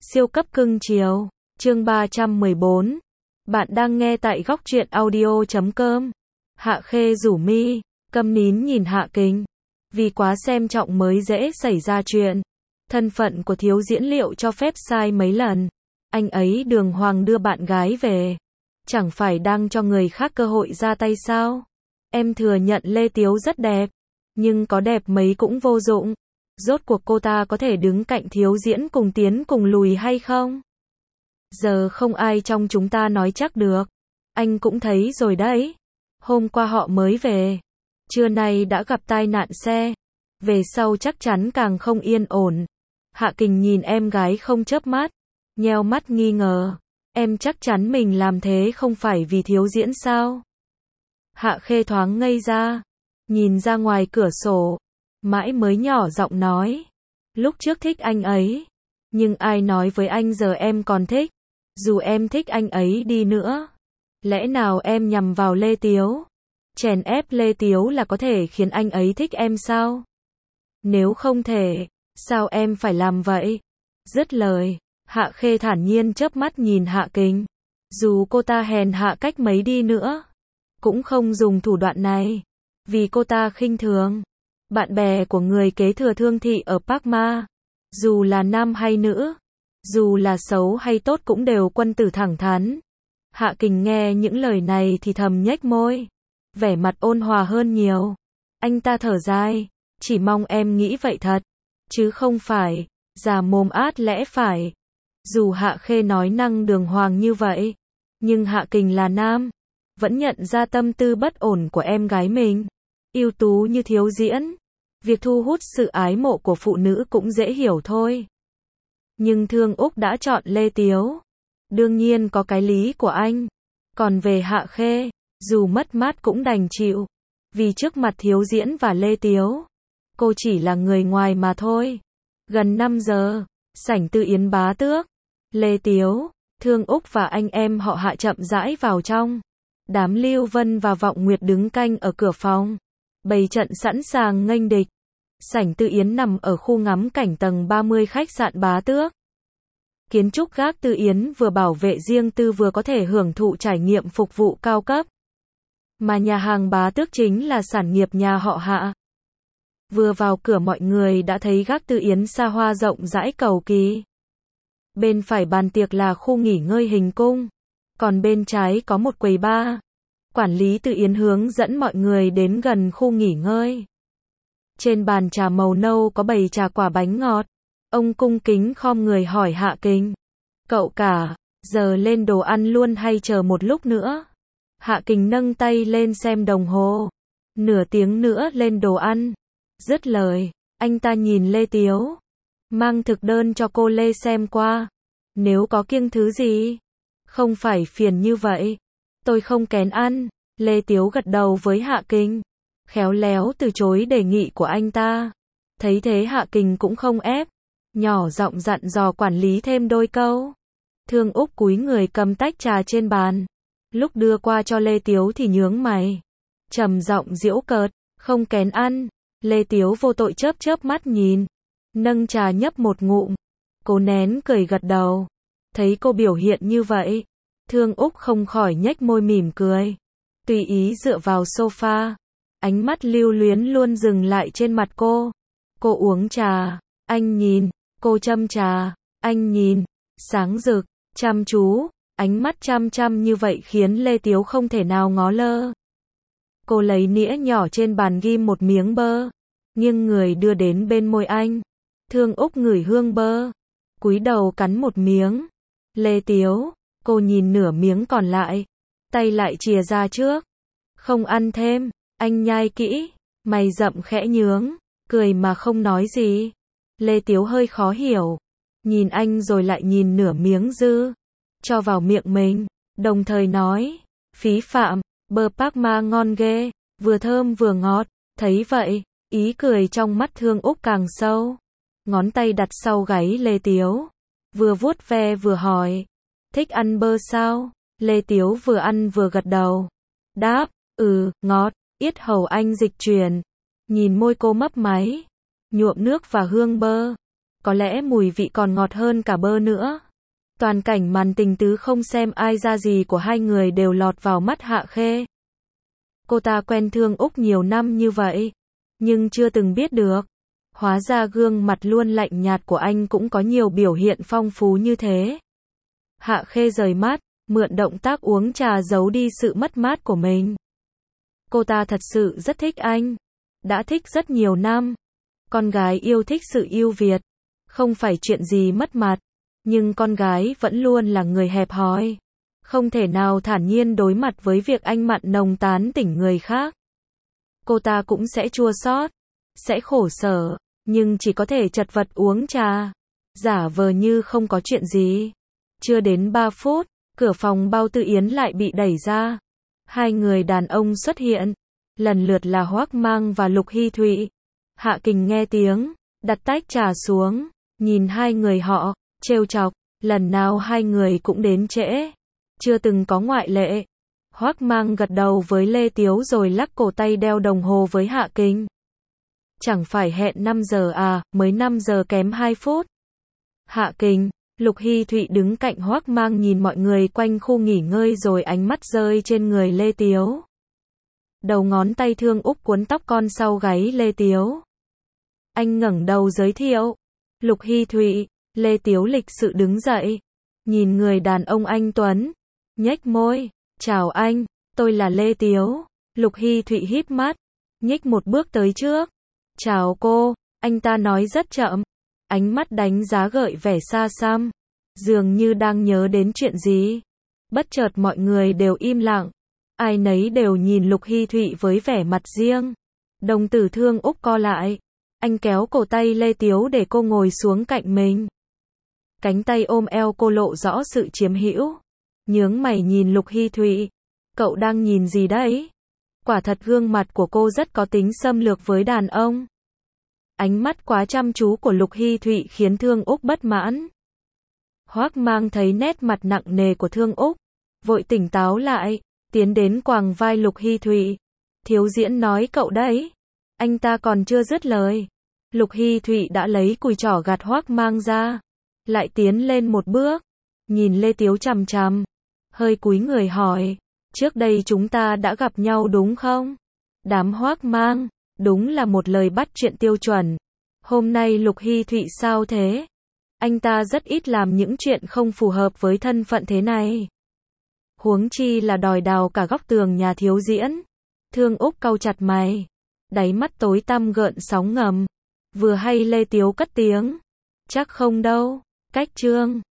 Siêu cấp cưng chiều. Chương 314. Bạn đang nghe tại góc truyện audio.com. Hạ Khê rủ mi, câm nín nhìn Hạ Kình. Vì quá xem trọng mới dễ xảy ra chuyện. Thân phận của thiếu diễn liệu cho phép sai mấy lần. Anh ấy đường hoàng đưa bạn gái về. Chẳng phải đang cho người khác cơ hội ra tay sao? Em thừa nhận Lê Tiếu rất đẹp. Nhưng có đẹp mấy cũng vô dụng. Rốt cuộc cô ta có thể đứng cạnh thiếu diễn cùng tiến cùng lùi hay không? Giờ không ai trong chúng ta nói chắc được. Anh cũng thấy rồi đấy. Hôm qua họ mới về. Trưa nay đã gặp tai nạn xe. Về sau chắc chắn càng không yên ổn. Hạ Kình nhìn em gái không chớp mắt. Nheo mắt nghi ngờ. Em chắc chắn mình làm thế không phải vì thiếu diễn sao? Hạ Khê thoáng ngây ra. Nhìn ra ngoài cửa sổ. Mãi mới nhỏ giọng nói. Lúc trước thích anh ấy. Nhưng ai nói với anh giờ em còn thích. Dù em thích anh ấy đi nữa. Lẽ nào em nhằm vào Lê Tiếu? Chèn ép Lê Tiếu là có thể khiến anh ấy thích em sao? Nếu không thể, sao em phải làm vậy? Dứt lời, Hạ Khê thản nhiên chớp mắt nhìn Hạ Kình. Dù cô ta hèn hạ cách mấy đi nữa, cũng không dùng thủ đoạn này. Vì cô ta khinh thường bạn bè của người kế thừa Thương Thị ở Park Ma. Dù là nam hay nữ, dù là xấu hay tốt cũng đều quân tử thẳng thắn. Hạ Kình nghe những lời này thì thầm nhếch môi. Vẻ mặt ôn hòa hơn nhiều. Anh ta thở dài. Chỉ mong em nghĩ vậy thật. Chứ không phải già mồm át lẽ phải. Dù Hạ Khê nói năng đường hoàng như vậy. Nhưng Hạ Kình là nam. Vẫn nhận ra tâm tư bất ổn của em gái mình. Ưu tú như thiếu diễn. Việc thu hút sự ái mộ của phụ nữ cũng dễ hiểu thôi. Nhưng Thương Úc đã chọn Lê Tiếu. Đương nhiên có cái lý của anh. Còn về Hạ Khê, dù mất mát cũng đành chịu. Vì trước mặt thiếu diễn và Lê Tiếu, cô chỉ là người ngoài mà thôi. Gần 5 giờ, sảnh Tư Yến bá tước. Lê Tiếu, Thương Úc và anh em họ Hạ chậm rãi vào trong. Đám Lưu Vân và Vọng Nguyệt đứng canh ở cửa phòng. Bày trận sẵn sàng nghênh địch. Sảnh Tư Yến nằm ở khu ngắm cảnh tầng 30 khách sạn bá tước. Kiến trúc gác Tư Yến vừa bảo vệ riêng tư vừa có thể hưởng thụ trải nghiệm phục vụ cao cấp. Mà nhà hàng bá tước chính là sản nghiệp nhà họ Hạ. Vừa vào cửa mọi người đã thấy gác Tư Yến xa hoa rộng rãi cầu kỳ. Bên phải bàn tiệc là khu nghỉ ngơi hình cung. Còn bên trái có một quầy bar. Quản lý Tư Yến hướng dẫn mọi người đến gần khu nghỉ ngơi. Trên bàn trà màu nâu có bày trà quả bánh ngọt. Ông cung kính khom người hỏi Hạ Kình. Cậu cả, giờ lên đồ ăn luôn hay chờ một lúc nữa? Hạ Kình nâng tay lên xem đồng hồ. Nửa tiếng nữa lên đồ ăn. Dứt lời, anh ta nhìn Lê Tiếu. Mang thực đơn cho cô Lê xem qua. Nếu có kiêng thứ gì, không phải phiền như vậy. Tôi không kén ăn. Lê Tiếu gật đầu với Hạ Kình. Khéo léo từ chối đề nghị của anh ta. Thấy thế Hạ Kình cũng không ép. Nhỏ giọng dặn dò quản lý thêm đôi câu. Thương Úc cúi người cầm tách trà trên bàn. Lúc đưa qua cho Lê Tiếu thì nhướng mày. Trầm giọng giễu cợt. Không kén ăn. Lê Tiếu vô tội chớp chớp mắt nhìn. Nâng trà nhấp một ngụm. Cô nén cười gật đầu. Thấy cô biểu hiện như vậy. Thương Úc không khỏi nhếch môi mỉm cười. Tùy ý dựa vào sofa. Ánh mắt lưu luyến luôn dừng lại trên mặt cô. Cô uống trà. Anh nhìn. Cô châm trà. Anh nhìn. Sáng rực. Chăm chú. Ánh mắt chăm chăm như vậy khiến Lê Tiếu không thể nào ngó lơ. Cô lấy nĩa nhỏ trên bàn ghim một miếng bơ. Nghiêng người đưa đến bên môi anh. Thương Úc ngửi hương bơ. Cúi đầu cắn một miếng. Lê Tiếu. Cô nhìn nửa miếng còn lại. Tay lại chìa ra trước. Không ăn thêm. Anh nhai kỹ. Mày rậm khẽ nhướng. Cười mà không nói gì. Lê Tiếu hơi khó hiểu. Nhìn anh rồi lại nhìn nửa miếng dư. Cho vào miệng mình. Đồng thời nói. Phí phạm. Bơ Park Ma ngon ghê. Vừa thơm vừa ngọt. Thấy vậy. Ý cười trong mắt Thương Úc càng sâu. Ngón tay đặt sau gáy Lê Tiếu. Vừa vuốt ve vừa hỏi. Thích ăn bơ sao? Lê Tiếu vừa ăn vừa gật đầu. Đáp. Ngọt. Yết hầu anh dịch chuyển. Nhìn môi cô mấp máy. Nhuộm nước và hương bơ. có lẽ mùi vị còn ngọt hơn cả bơ nữa. Toàn cảnh màn tình tứ không xem ai ra gì của hai người đều lọt vào mắt Hạ Khê. Cô ta quen Thương Úc nhiều năm như vậy, nhưng chưa từng biết được. Hóa ra gương mặt luôn lạnh nhạt của anh cũng có nhiều biểu hiện phong phú như thế. Hạ Khê rời mắt, mượn động tác uống trà giấu đi sự mất mát của mình. Cô ta thật sự rất thích anh. Đã thích rất nhiều năm. Con gái yêu thích sự ưu việt. Không phải chuyện gì mất mặt. Nhưng con gái vẫn luôn là người hẹp hòi. Không thể nào thản nhiên đối mặt với việc anh mặn nồng tán tỉnh người khác. Cô ta cũng sẽ chua xót, sẽ khổ sở, nhưng chỉ có thể chật vật uống trà, giả vờ như không có chuyện gì. Chưa đến 3 phút, cửa phòng Bao Tư Yến lại bị đẩy ra. Hai người đàn ông xuất hiện, lần lượt là Hoắc Mang và Lục Hy Thụy. Hạ Kình nghe tiếng, đặt tách trà xuống, nhìn hai người họ, trêu chọc, lần nào hai người cũng đến trễ, chưa từng có ngoại lệ. Hoắc Mang gật đầu với Lê Tiếu rồi lắc cổ tay đeo đồng hồ với Hạ Kình. Chẳng phải hẹn 5 giờ à, mới 5 giờ kém 2 phút. Hạ Kình, Lục Hy Thụy đứng cạnh Hoắc Mang nhìn mọi người quanh khu nghỉ ngơi rồi ánh mắt rơi trên người Lê Tiếu. Đầu ngón tay Thương Úc cuốn tóc con sau gáy Lê Tiếu. Anh ngẩng đầu giới thiệu. Lục Hy Thụy, Lê Tiếu lịch sự đứng dậy. Nhìn người đàn ông anh tuấn. Nhếch môi. Chào anh, tôi là Lê Tiếu. Lục Hy Thụy híp mắt. Nhích một bước tới trước. Chào cô, anh ta nói rất chậm. Ánh mắt đánh giá gợi vẻ xa xăm. Dường như đang nhớ đến chuyện gì. Bất chợt mọi người đều im lặng. Ai nấy đều nhìn Lục Hy Thụy với vẻ mặt riêng. Đồng tử Thương Úc co lại. Anh kéo cổ tay Lê Tiếu để cô ngồi xuống cạnh mình. Cánh tay ôm eo cô lộ rõ sự chiếm hữu. Nhướng mày nhìn Lục Hy Thụy. Cậu đang nhìn gì đấy? Quả thật gương mặt của cô rất có tính xâm lược với đàn ông. Ánh mắt quá chăm chú của Lục Hy Thụy khiến Thương Úc bất mãn. Hoắc Mang thấy nét mặt nặng nề của Thương Úc, vội tỉnh táo lại, tiến đến quàng vai Lục Hy Thụy. Thiếu diễn nói cậu đấy. Anh ta còn chưa dứt lời. Lục Hy Thụy đã lấy cùi trỏ gạt Hoắc Mang ra. Lại tiến lên một bước. Nhìn Lê Tiếu chằm chằm. Hơi cúi người hỏi. Trước đây chúng ta đã gặp nhau đúng không? Đám Hoắc Mang. Đúng là một lời bắt chuyện tiêu chuẩn. Hôm nay Lục Hy Thụy sao thế? Anh ta rất ít làm những chuyện không phù hợp với thân phận thế này. Huống chi là đòi đào cả góc tường nhà thiếu diễn. Thương Úc cau chặt mày. Đáy mắt tối tăm gợn sóng ngầm. Vừa hay Lê Tiếu cất tiếng. Chắc không đâu. Cách chương.